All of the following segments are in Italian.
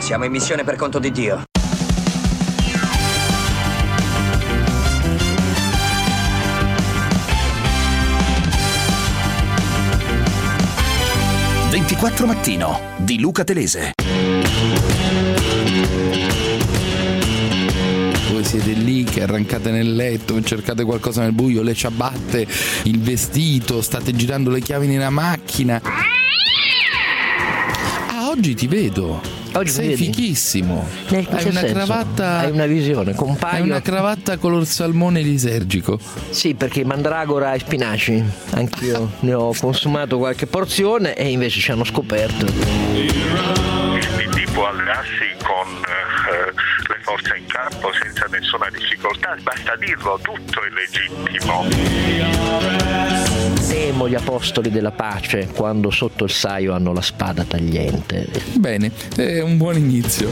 Siamo in missione per conto di Dio. «24 Mattino» di Luca Telese. Voi siete lì che arrancate nel letto, cercate qualcosa nel buio, le ciabatte, il vestito, state girando le chiavi nella macchina. Ah, oggi ti vedo. Oggi sei fichissimo. Hai una cravatta. Hai una visione, compaio. Hai una cravatta color salmone lisergico. Sì, perché mandragora e spinaci. Anch'io ne ho consumato qualche porzione e invece ci hanno scoperto. Il PD può allearsi con le forze in campo senza nessuna difficoltà, basta dirlo, tutto è legittimo. Temo gli apostoli della pace quando sotto il saio hanno la spada tagliente. Bene, è un buon inizio.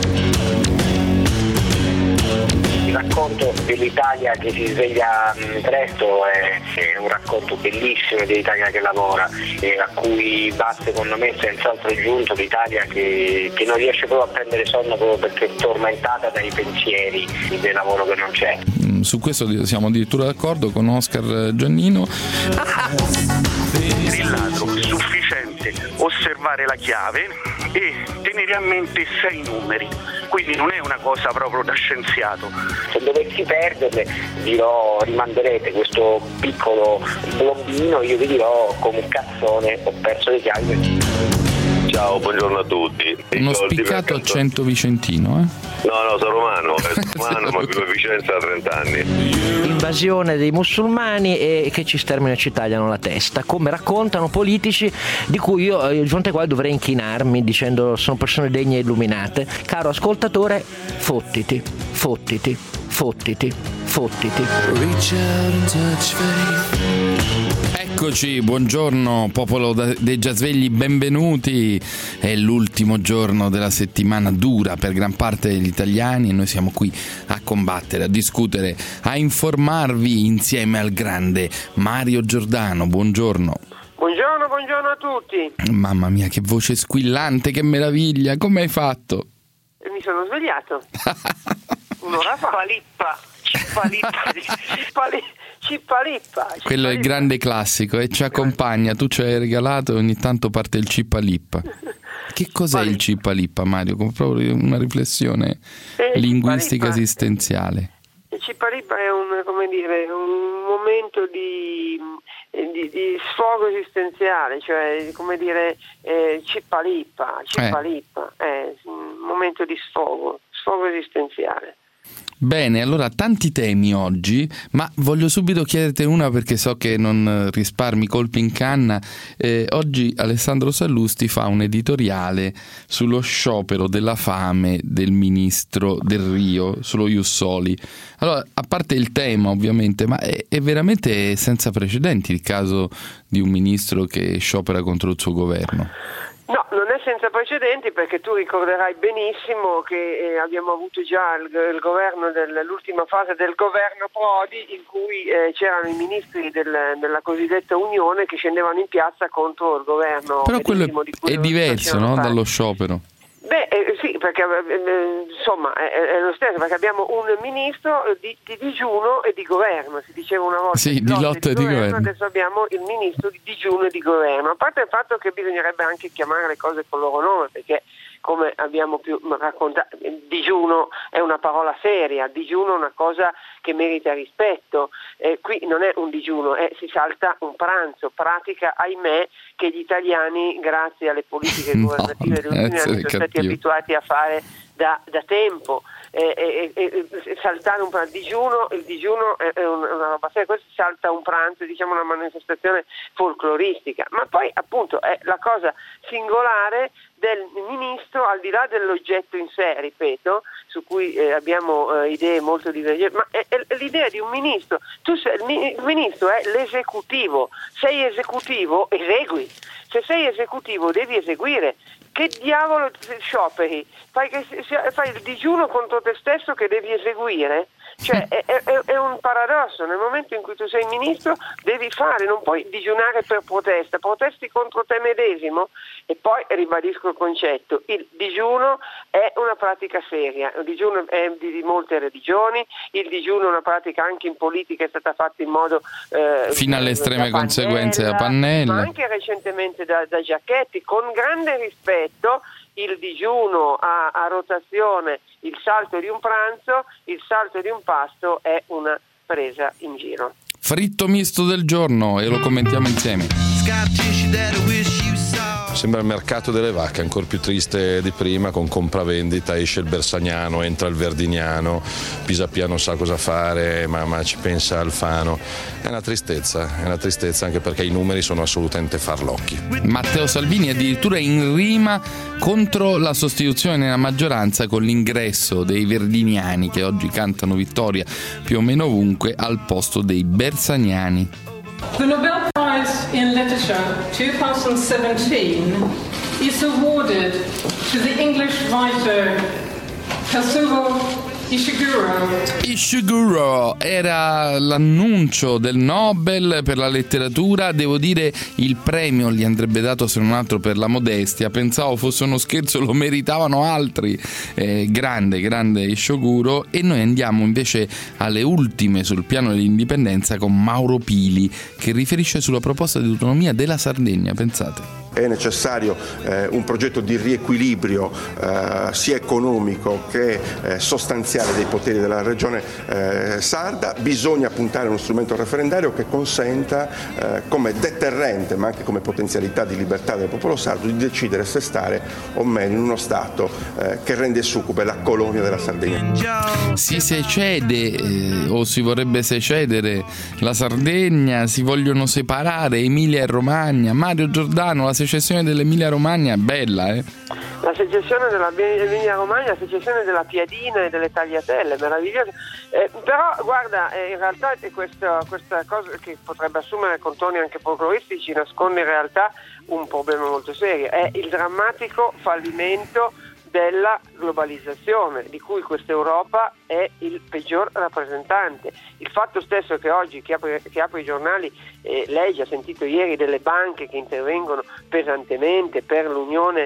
Il racconto dell'Italia che si sveglia presto è un racconto bellissimo dell'Italia che lavora e a cui va secondo me senz'altro giunto l'Italia che non riesce proprio a prendere sonno proprio perché è tormentata dai pensieri del lavoro che non c'è. Su questo siamo addirittura d'accordo con Oscar Giannino. Per il ladro è sufficiente osservare la chiave e tenere a mente 6 numeri, quindi non è una cosa proprio da scienziato. Se dovessi perderle rimanderete questo piccolo blombino, io vi dirò come un cazzone ho perso le chiavi. Ciao, buongiorno a tutti. Uno spiccato accento vicentino, No, sono romano, ma vivo a Vicenza da 30 anni. Invasione dei musulmani e che ci sterminano e ci tagliano la testa, come raccontano politici di cui io di fronte ai quali dovrei inchinarmi dicendo sono persone degne e illuminate. Caro ascoltatore, fottiti. Eccoci, buongiorno popolo dei già svegli, benvenuti. È l'ultimo giorno della settimana dura per gran parte degli italiani e noi siamo qui a combattere, a discutere, a informarvi insieme al grande Mario Giordano. Buongiorno. Buongiorno a tutti. Mamma mia, che voce squillante, che meraviglia, come hai fatto? Mi sono svegliato. Un'ora fa. Cippalippa. Quello è il grande classico e ci accompagna, tu ci hai regalato e ogni tanto parte il cippalippa. Che cos'è il cippalippa, Mario? Con proprio una riflessione linguistica esistenziale. Il cippalippa è un momento di sfogo esistenziale, cioè cippalippa, è un momento di sfogo esistenziale. Bene, allora tanti temi oggi, ma voglio subito chiederti una perché so che non risparmi colpi in canna. Oggi Alessandro Sallusti fa un editoriale sullo sciopero della fame del ministro Delrio, sullo Ius Soli. Allora, a parte il tema ovviamente, ma è veramente senza precedenti il caso di un ministro che sciopera contro il suo governo? No, non è senza precedenti perché tu ricorderai benissimo che abbiamo avuto già il governo l'ultima fase del governo Prodi in cui c'erano i ministri della cosiddetta Unione che scendevano in piazza contro il governo. Però quello è diverso, no, dallo sciopero. Sì, perché insomma è lo stesso, perché abbiamo un ministro di digiuno e di governo, si diceva una volta. Sì, di lotta e di governo. Adesso abbiamo il ministro di digiuno e di governo, a parte il fatto che bisognerebbe anche chiamare le cose col loro nome, perché come abbiamo più raccontato, digiuno è una parola seria, digiuno è una cosa che merita rispetto, qui non è un digiuno, si salta un pranzo, pratica ahimè che gli italiani grazie alle politiche governative degli ultimi anni sono stati abituati a fare da tempo. Saltare un pranzo, il digiuno è una roba seria, questo salta un pranzo, diciamo una manifestazione folcloristica, ma poi appunto è la cosa singolare del ministro, al di là dell'oggetto in sé, ripeto, su cui abbiamo idee molto divergenti, ma è l'idea di un ministro. Il ministro è l'esecutivo, sei esecutivo, esegui, se sei esecutivo devi eseguire. Che diavolo scioperi? Fai il digiuno contro te stesso che devi eseguire? Cioè è un paradosso, nel momento in cui tu sei ministro devi fare, non puoi digiunare per protesta, protesti contro te medesimo. E poi ribadisco il concetto, il digiuno è una pratica seria, il digiuno è di molte religioni, il digiuno è una pratica anche in politica, è stata fatta in modo fino alle estreme conseguenze da Pannella, ma anche recentemente da Giacchetti, con grande rispetto. Il digiuno a rotazione, il salto di un pranzo, il salto di un pasto è una presa in giro. Fritto misto del giorno, e lo commentiamo insieme. Sembra il mercato delle vacche, ancora più triste di prima, con compravendita, esce il Bersagnano, entra il Verdiniano, Pisapiano sa cosa fare, ma ci pensa Alfano. È una tristezza anche perché i numeri sono assolutamente farlocchi. Matteo Salvini addirittura in rima contro la sostituzione nella maggioranza con l'ingresso dei verdiniani, che oggi cantano vittoria più o meno ovunque, al posto dei bersagnani. The Nobel Prize in Literature 2017 is awarded to the English writer Kazuo Ishiguro era l'annuncio del Nobel per la letteratura. Devo dire, il premio gli andrebbe dato se non altro per la modestia. Pensavo fosse uno scherzo, lo meritavano altri. Grande Ishiguro. E noi andiamo invece alle ultime sul piano dell'indipendenza con Mauro Pili, che riferisce sulla proposta di autonomia della Sardegna. Pensate. È necessario un progetto di riequilibrio sia economico che sostanziale dei poteri della regione sarda. Bisogna puntare a uno strumento referendario che consenta come deterrente ma anche come potenzialità di libertà del popolo sardo di decidere se stare o meno in uno Stato che rende succube la colonia della Sardegna. Si secede o si vorrebbe secedere la Sardegna, si vogliono separare Emilia e Romagna. Mario Giordano, la secessione dell'Emilia Romagna è bella, La secessione dell'Emilia Romagna, la secessione della Piadina e delle Tagliatelle, meravigliosa. Però guarda, in realtà questa cosa che potrebbe assumere contorni anche folcloristici nasconde in realtà un problema molto serio. È il drammatico fallimento della globalizzazione, di cui questa Europa è il peggior rappresentante. Il fatto stesso che oggi chi apre i giornali legge, ha sentito ieri delle banche che intervengono pesantemente per l'unione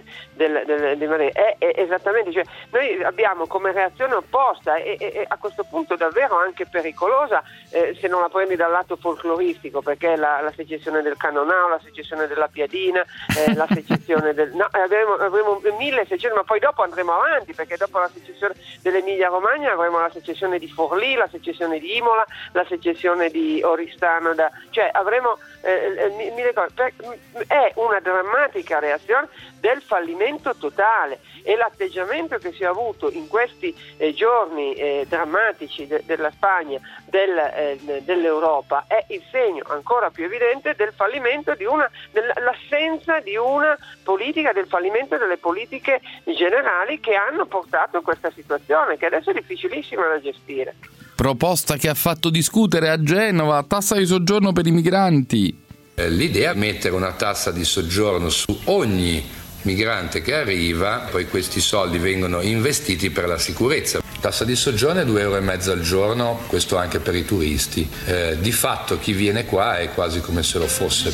è esattamente, cioè noi abbiamo come reazione opposta e a questo punto davvero anche pericolosa se non la prendi dal lato folcloristico, perché la secessione del Canonau, la secessione della Piadina, la secessione avremo 1600, ma poi dopo andremo avanti, perché dopo la secessione dell'Emilia Romagna avremo la secessione di Forlì, la secessione di Imola, la secessione di Oristano, cioè avremo mille cose. È una drammatica reazione del fallimento totale, e l'atteggiamento che si è avuto in questi giorni drammatici della Spagna, dell'Europa, è il segno ancora più evidente del fallimento dell'assenza di una politica, del fallimento delle politiche generali che hanno portato a questa situazione, che adesso è difficilissima da gestire. Proposta che ha fatto discutere a Genova, tassa di soggiorno per i migranti. L'idea è mettere una tassa di soggiorno su ogni migrante che arriva, poi questi soldi vengono investiti per la sicurezza. Tassa di soggiorno è 2,5 euro al giorno, questo anche per i turisti. Di fatto chi viene qua è quasi come se lo fosse.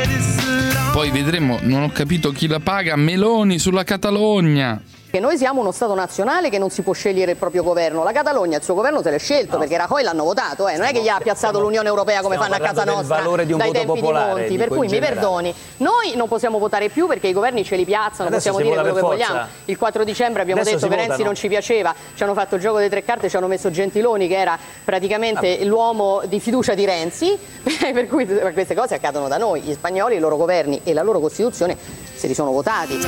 Poi vedremo, non ho capito chi la paga, Meloni sulla Catalogna. Che noi siamo uno Stato nazionale che non si può scegliere il proprio governo. La Catalogna il suo governo se l'è scelto, perché Rajoy l'hanno votato, non è che gli ha piazzato l'Unione Europea come fanno a casa nostra dai tempi di Monti, per cui mi perdoni, noi non possiamo votare più perché i governi ce li piazzano, adesso possiamo dire quello che vogliamo. Il 4 dicembre abbiamo detto che Renzi non ci piaceva, ci hanno fatto il gioco delle tre carte, ci hanno messo Gentiloni che era praticamente l'uomo di fiducia di Renzi, per cui queste cose accadono da noi. Gli spagnoli, i loro governi e la loro Costituzione se li sono votati.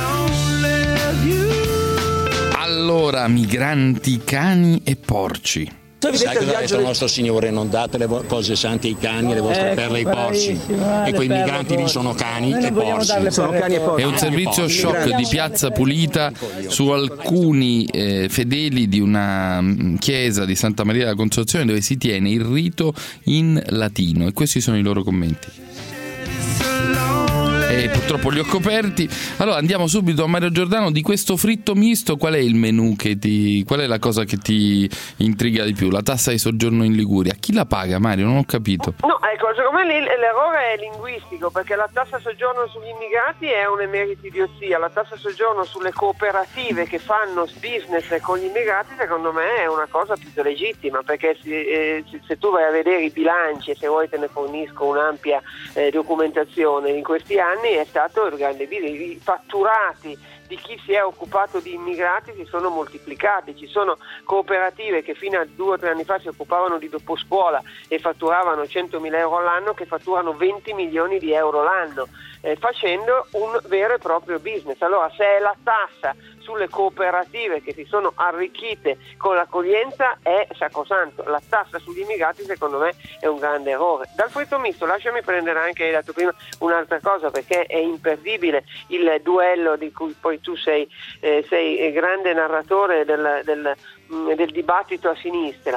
Allora, migranti, cani e porci. Sai cosa ha detto il nostro Signore? Non date le cose sante ai cani e le vostre perle ai porci. E quei migranti lì sono cani e porci. È un servizio shock di Piazza Pulita su alcuni fedeli di una chiesa di Santa Maria della Consolazione, dove si tiene il rito in latino, e questi sono i loro commenti. E purtroppo li ho coperti. Allora andiamo subito a Mario Giordano. Di questo fritto misto, qual è il menù qual è la cosa che ti intriga di più? La tassa di soggiorno in Liguria, chi la paga, Mario? Non ho capito. No, ecco, secondo me l'errore è linguistico, perché la tassa soggiorno sugli immigrati è un'emeritidiozia, la tassa soggiorno sulle cooperative che fanno business con gli immigrati secondo me è una cosa più legittima, perché se tu vai a vedere i bilanci, e se vuoi te ne fornisco un'ampia documentazione, in questi anni è stato il grande i fatturati di chi si è occupato di immigrati si sono moltiplicati. Ci sono cooperative che fino a 2 o 3 anni fa si occupavano di doposcuola e fatturavano 100.000 euro all'anno, che fatturano 20 milioni di euro l'anno, facendo un vero e proprio business. Allora, se è la tassa sulle cooperative che si sono arricchite con l'accoglienza, è sacrosanto. La tassa sugli immigrati secondo me è un grande errore. Dal fritto misto lasciami prendere anche, hai detto prima, un'altra cosa, perché è imperdibile il duello di cui poi tu sei grande narratore del dibattito a sinistra.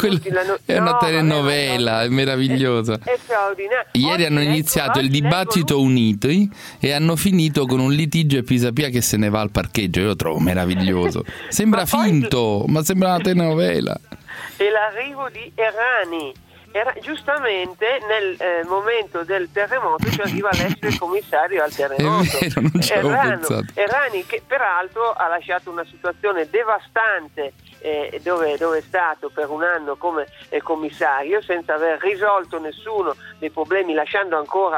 È una telenovela, è meravigliosa. È straordinario. Ieri hanno iniziato il dibattito uniti e hanno finito con un litigio e Pisapia che se ne va al parcheggio. Io lo trovo meraviglioso. Sembra finto, ma sembra una telenovela. E l'arrivo di Errani. Giustamente nel momento del terremoto ci arriva l'ex commissario al terremoto. È vero, non ci avevo pensato. Errani, che peraltro ha lasciato una situazione devastante dove è stato per un anno come commissario, senza aver risolto nessuno dei problemi, lasciando ancora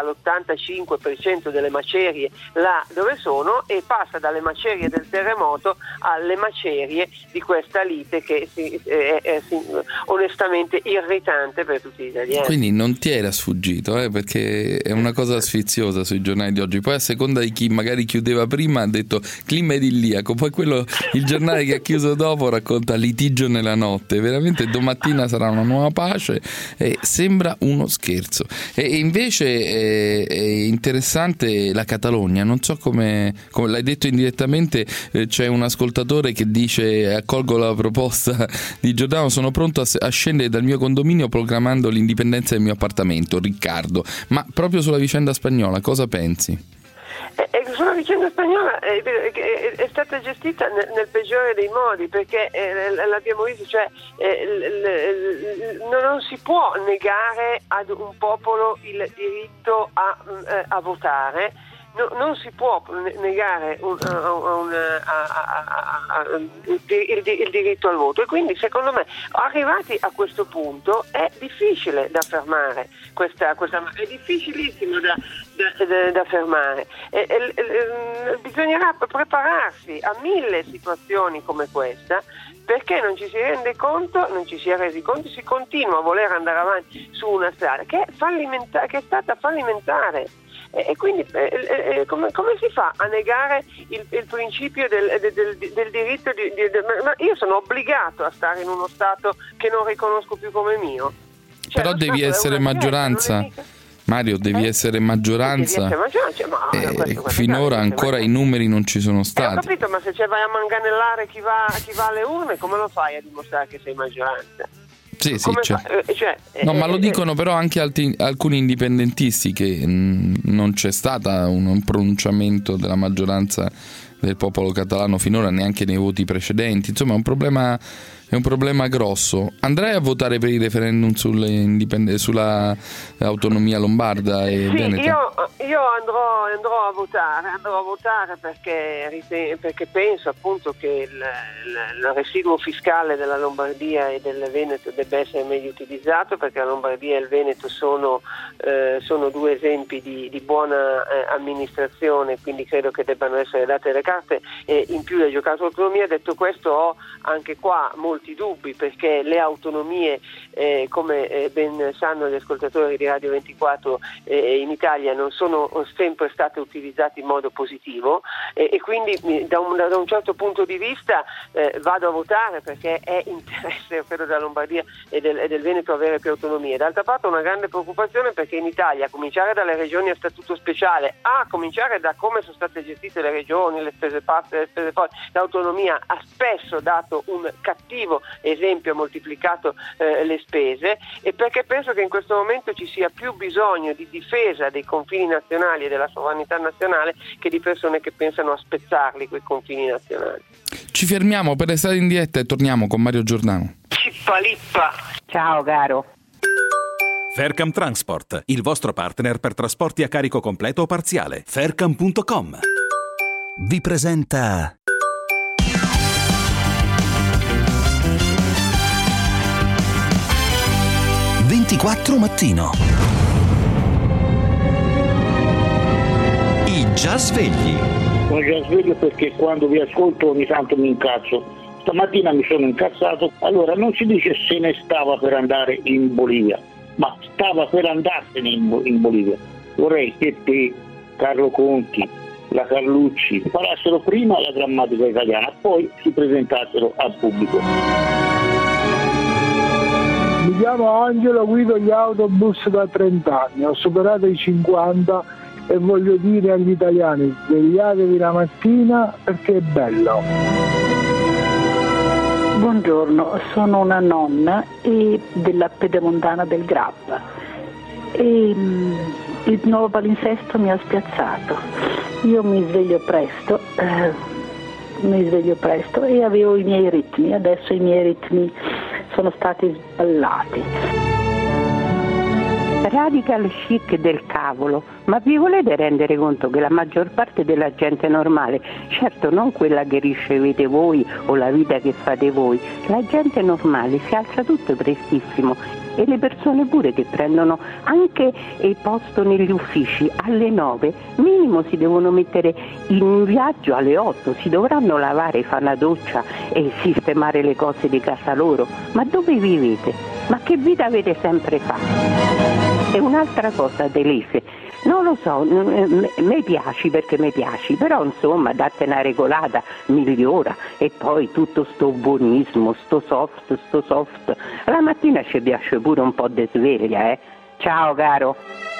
l'85% delle macerie là dove sono, e passa dalle macerie del terremoto alle macerie di questa lite che è onestamente irritante per tutti gli italiani. Quindi non ti era sfuggito, perché è una cosa sfiziosa sui giornali di oggi. Poi a seconda di chi magari chiudeva prima ha detto clima idilliaco, poi il giornale che ha chiuso dopo racconta litigio nella notte. Veramente domattina sarà una nuova pace, e sembra uno scherzo. E invece è interessante la Catalogna, non so come l'hai detto indirettamente, c'è un ascoltatore che dice: accolgo la proposta di Giordano, sono pronto a scendere dal mio condominio proclamando l'indipendenza del mio appartamento. Riccardo, ma proprio sulla vicenda spagnola cosa pensi? Sulla vicenda spagnola è stata gestita nel peggiore dei modi, perché l'abbiamo visto, cioè non si può negare ad un popolo il diritto a votare. Non si può negare il diritto al voto, e quindi secondo me, arrivati a questo punto, è difficile da fermare è difficilissimo da fermare. Bisognerà prepararsi a 1000 situazioni come questa, perché non ci si rende conto, non ci si è resi conto, si continua a voler andare avanti su una strada che è stata fallimentare. E quindi come si fa a negare il principio del diritto ma io sono obbligato a stare in uno Stato che non riconosco più come mio? Però devi essere maggioranza. Mario, devi essere maggioranza. Finora ancora i numeri non ci sono stati. Ho capito, ma se vai a manganellare chi va alle urne, come lo fai a dimostrare che sei maggioranza? Sì, no, ma lo dicono però anche alcuni indipendentisti, che non c'è stato un pronunciamento della maggioranza del popolo catalano finora, neanche nei voti precedenti. Insomma, è un problema grosso. Andrai a votare per il referendum sulla autonomia lombarda e veneta? Io andrò a votare perché penso appunto che il residuo fiscale della Lombardia e del Veneto debba essere meglio utilizzato, perché la Lombardia e il Veneto sono 2 esempi di buona amministrazione, quindi credo che debbano essere date le carte in più da giocare sull'autonomia. Detto questo, ho anche qua molti dubbi, perché le autonomie, come ben sanno gli ascoltatori di Radio 24, in Italia non sono sempre state utilizzate in modo positivo, e quindi da un certo punto di vista vado a votare, perché è interesse credo della Lombardia e del Veneto avere più autonomia. D'altra parte ho una grande preoccupazione, perché in Italia, a cominciare dalle regioni a statuto speciale, a cominciare da come sono state gestite le regioni, le spese passe, le spese forti, l'autonomia ha spesso dato un cattivo cattivo esempio ha moltiplicato le spese, e perché penso che in questo momento ci sia più bisogno di difesa dei confini nazionali e della sovranità nazionale che di persone che pensano a spezzarli quei confini nazionali. Ci fermiamo per restare in diretta e torniamo con Mario Giordano. Cippa-lippa. Ciao caro. Faircam Transport, il vostro partner per trasporti a carico completo o parziale. Faircam.com vi presenta 24 Mattino. I già svegli. Sono già sveglio perché quando vi ascolto ogni tanto mi incazzo. Stamattina mi sono incazzato. Allora, non si dice se ne stava per andare in Bolivia, ma stava per andarsene in Bolivia. Vorrei che te, Carlo Conti, la Carlucci imparassero prima la grammatica italiana, poi si presentassero al pubblico. Mi chiamo Angelo, guido gli autobus da 30 anni, ho superato i 50 e voglio dire agli italiani: svegliatevi la mattina perché è bello. Buongiorno, sono una nonna della Pedemontana del Grappa e il nuovo palinsesto mi ha spiazzato. Io mi sveglio presto e avevo i miei ritmi, adesso i miei ritmi sono stati sballati. Radical chic del cavolo, ma vi volete rendere conto che la maggior parte della gente normale, certo non quella che ricevete voi o la vita che fate voi, la gente normale si alza tutto prestissimo, e le persone pure che prendono anche il posto negli uffici alle 9, minimo si devono mettere in viaggio alle 8, si dovranno lavare, fare una doccia e sistemare le cose di casa loro. Ma dove vivete? Ma che vita avete sempre fatto? E un'altra cosa, Delise, non lo so, mi piaci perché mi piaci, però insomma date una regolata, migliora, e poi tutto sto buonismo, sto soft, la mattina ci piace pure un po' di sveglia, Ciao caro.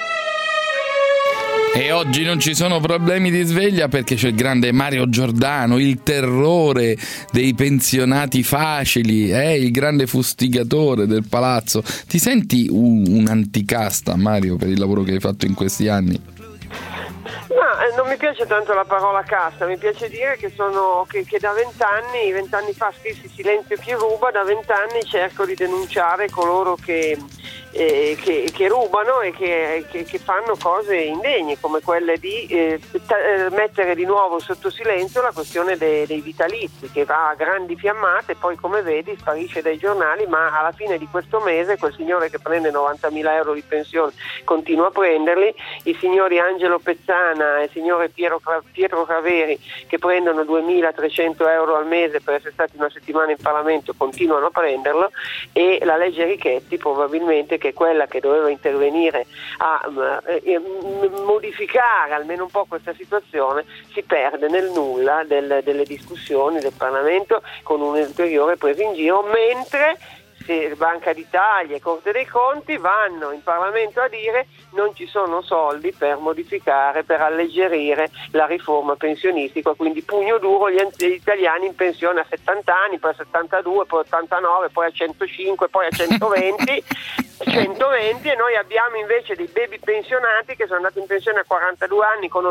E oggi non ci sono problemi di sveglia perché c'è il grande Mario Giordano, il terrore dei pensionati facili, il grande fustigatore del palazzo. Ti senti un anticasta, Mario, per il lavoro che hai fatto in questi anni? Ma non mi piace tanto la parola casta, mi piace dire che che da 20 anni fa scrissi Silenzio chi ruba, da 20 anni cerco di denunciare coloro che rubano e che fanno cose indegne, come quelle di mettere di nuovo sotto silenzio la questione dei vitalizi, che va a grandi fiammate, poi come vedi sparisce dai giornali, ma alla fine di questo mese quel signore che prende 90.000 euro di pensione continua a prenderli, i signori Angelo Pezzana e il signore Pietro Craveri che prendono 2.300 euro al mese per essere stati una settimana in Parlamento continuano a prenderlo, e la legge Richetti probabilmente, che è quella che doveva intervenire a modificare almeno un po' questa situazione, si perde nel nulla delle discussioni del Parlamento, con un'ulteriore presa in giro, mentre Banca d'Italia e Corte dei Conti vanno in Parlamento a dire non ci sono soldi per modificare, per alleggerire la riforma pensionistica, quindi pugno duro gli italiani in pensione a 70 anni, poi a 72, poi a 89, poi a 105, poi a 120 e noi abbiamo invece dei baby pensionati che sono andati in pensione a 42 anni con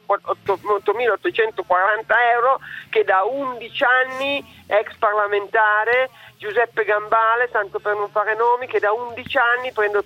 8.840 euro, che da 11 anni, ex parlamentare Giuseppe Gambale, tanto per non fare nomi, che da 11 anni prende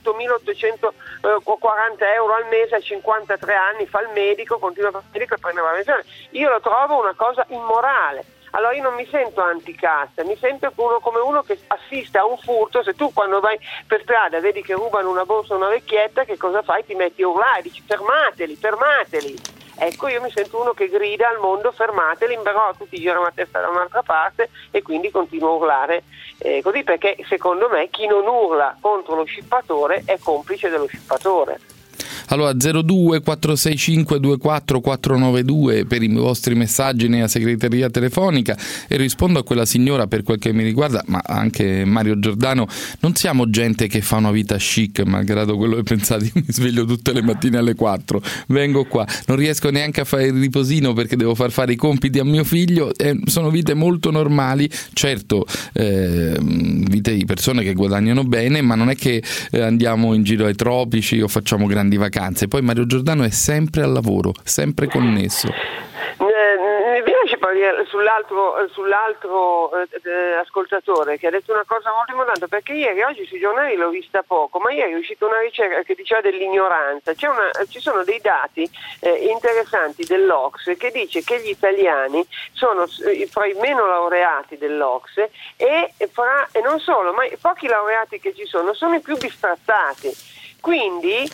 8.840 euro al mese, a 53 anni fa il medico, continua a fare il medico e prende la pensione. Io lo trovo una cosa immorale. Allora io non mi sento anticasta, mi sento come uno che assiste a un furto. Se tu quando vai per strada vedi che rubano una borsa a una vecchietta, che cosa fai? Ti metti a urlare, dici fermateli. Ecco, io mi sento uno che grida al mondo fermateli, però tutti girano la testa da un'altra parte e quindi continuo a urlare così, perché secondo me chi non urla contro lo scippatore è complice dello scippatore. Allora 02 465 24 492 per i vostri messaggi nella segreteria telefonica, e rispondo a quella signora per quel che mi riguarda, ma anche Mario Giordano. Non siamo gente che fa una vita chic, malgrado quello che pensate. Io mi sveglio tutte le mattine alle 4, vengo qua, non riesco neanche a fare il riposino perché devo fare i compiti a mio figlio. Sono vite molto normali, certo, vite di persone che guadagnano bene, ma non è che andiamo in giro ai tropici o facciamo grandi vacanze. Poi Mario Giordano è sempre al lavoro, sempre connesso. Sull'altro ascoltatore che ha detto una cosa molto importante, perché oggi sui giornali l'ho vista poco, ma ieri è uscita una ricerca che diceva dell'ignoranza. Ci sono dei dati interessanti dell'Ocse che dice che gli italiani sono fra i meno laureati dell'Ocse e non solo, ma i pochi laureati che ci sono i più bistrattati. Quindi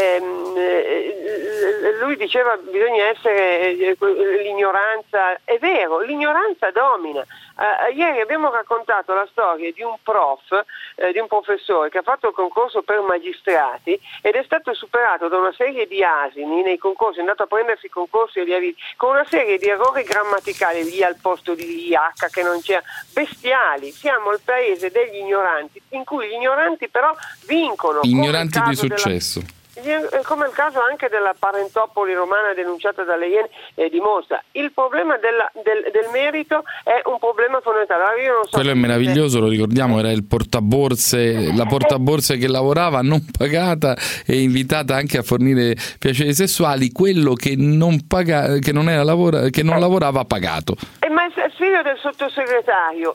lui diceva bisogna essere l'ignoranza, è vero, l'ignoranza domina. Ieri abbiamo raccontato la storia di un di un professore che ha fatto il concorso per magistrati ed è stato superato da una serie di asini nei concorsi, è andato a prendersi i concorsi con una serie di errori grammaticali, lì al posto di H che non c'era, bestiali. Siamo il paese degli ignoranti, in cui gli ignoranti però vincono. Ignoranti di successo. Come il caso anche della parentopoli romana denunciata dalle Iene dimostra. Il problema del merito è un problema fondamentale. Allora io non so. Quello è meraviglioso, lo ricordiamo, era il portaborse, la portaborse che lavorava non pagata e invitata anche a fornire piaceri sessuali, quello che non lavorava pagato. Ma il figlio del sottosegretario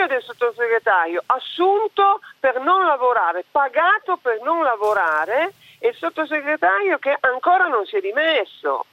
assunto per non lavorare, pagato per non lavorare, e il sottosegretario che ancora non si è dimesso,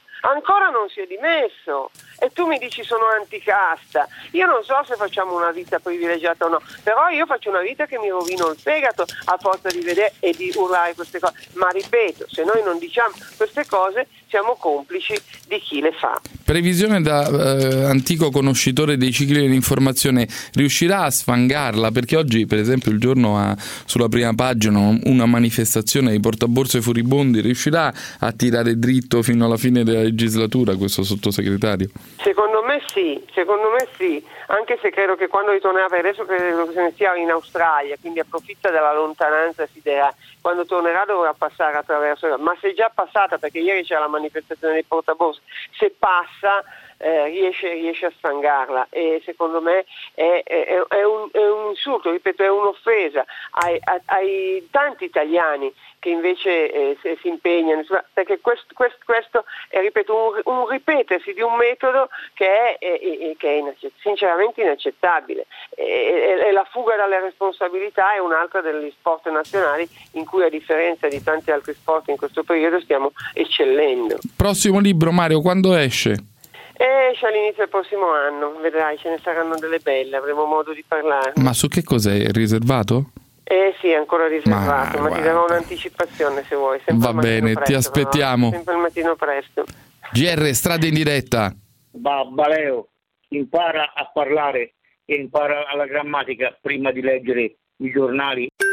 e tu mi dici sono anticasta. Io non so se facciamo una vita privilegiata o no, però io faccio una vita che mi rovino il fegato a forza di vedere e di urlare queste cose, ma ripeto, se noi non diciamo queste cose siamo complici di chi le fa. Previsione da antico conoscitore dei cicli dell'informazione, riuscirà a sfangarla? Perché oggi per esempio il Giorno ha sulla prima pagina una manifestazione dei portaborse furibondi, riuscirà a tirare dritto fino alla fine della legislatura questo sottosegretario? Secondo me sì, anche se credo che quando ritornerà, adesso credo che se ne sia in Australia, quindi approfitta della lontananza siderale, quando tornerà dovrà passare attraverso, ma se è già passata, perché ieri c'era la manifestazione dei portaborse, se passa riesce a sfangarla, e secondo me è un insulto, ripeto, è un'offesa ai tanti italiani che invece si impegnano, perché questo è, ripeto, un ripetersi di un metodo che è sinceramente inaccettabile. E la fuga dalle responsabilità è un'altra degli sport nazionali in cui, a differenza di tanti altri sport in questo periodo, stiamo eccellendo. Prossimo libro, Mario, quando esce? Esce all'inizio del prossimo anno, vedrai, ce ne saranno delle belle, avremo modo di parlare. Ma su che cos'è? È riservato? Sì, è ancora riservato, ma ti darò un'anticipazione se vuoi. Va bene, presto, ti aspettiamo. Però, sempre il mattino presto. GR, strade in diretta. Baleo, impara a parlare e impara la grammatica prima di leggere i giornali.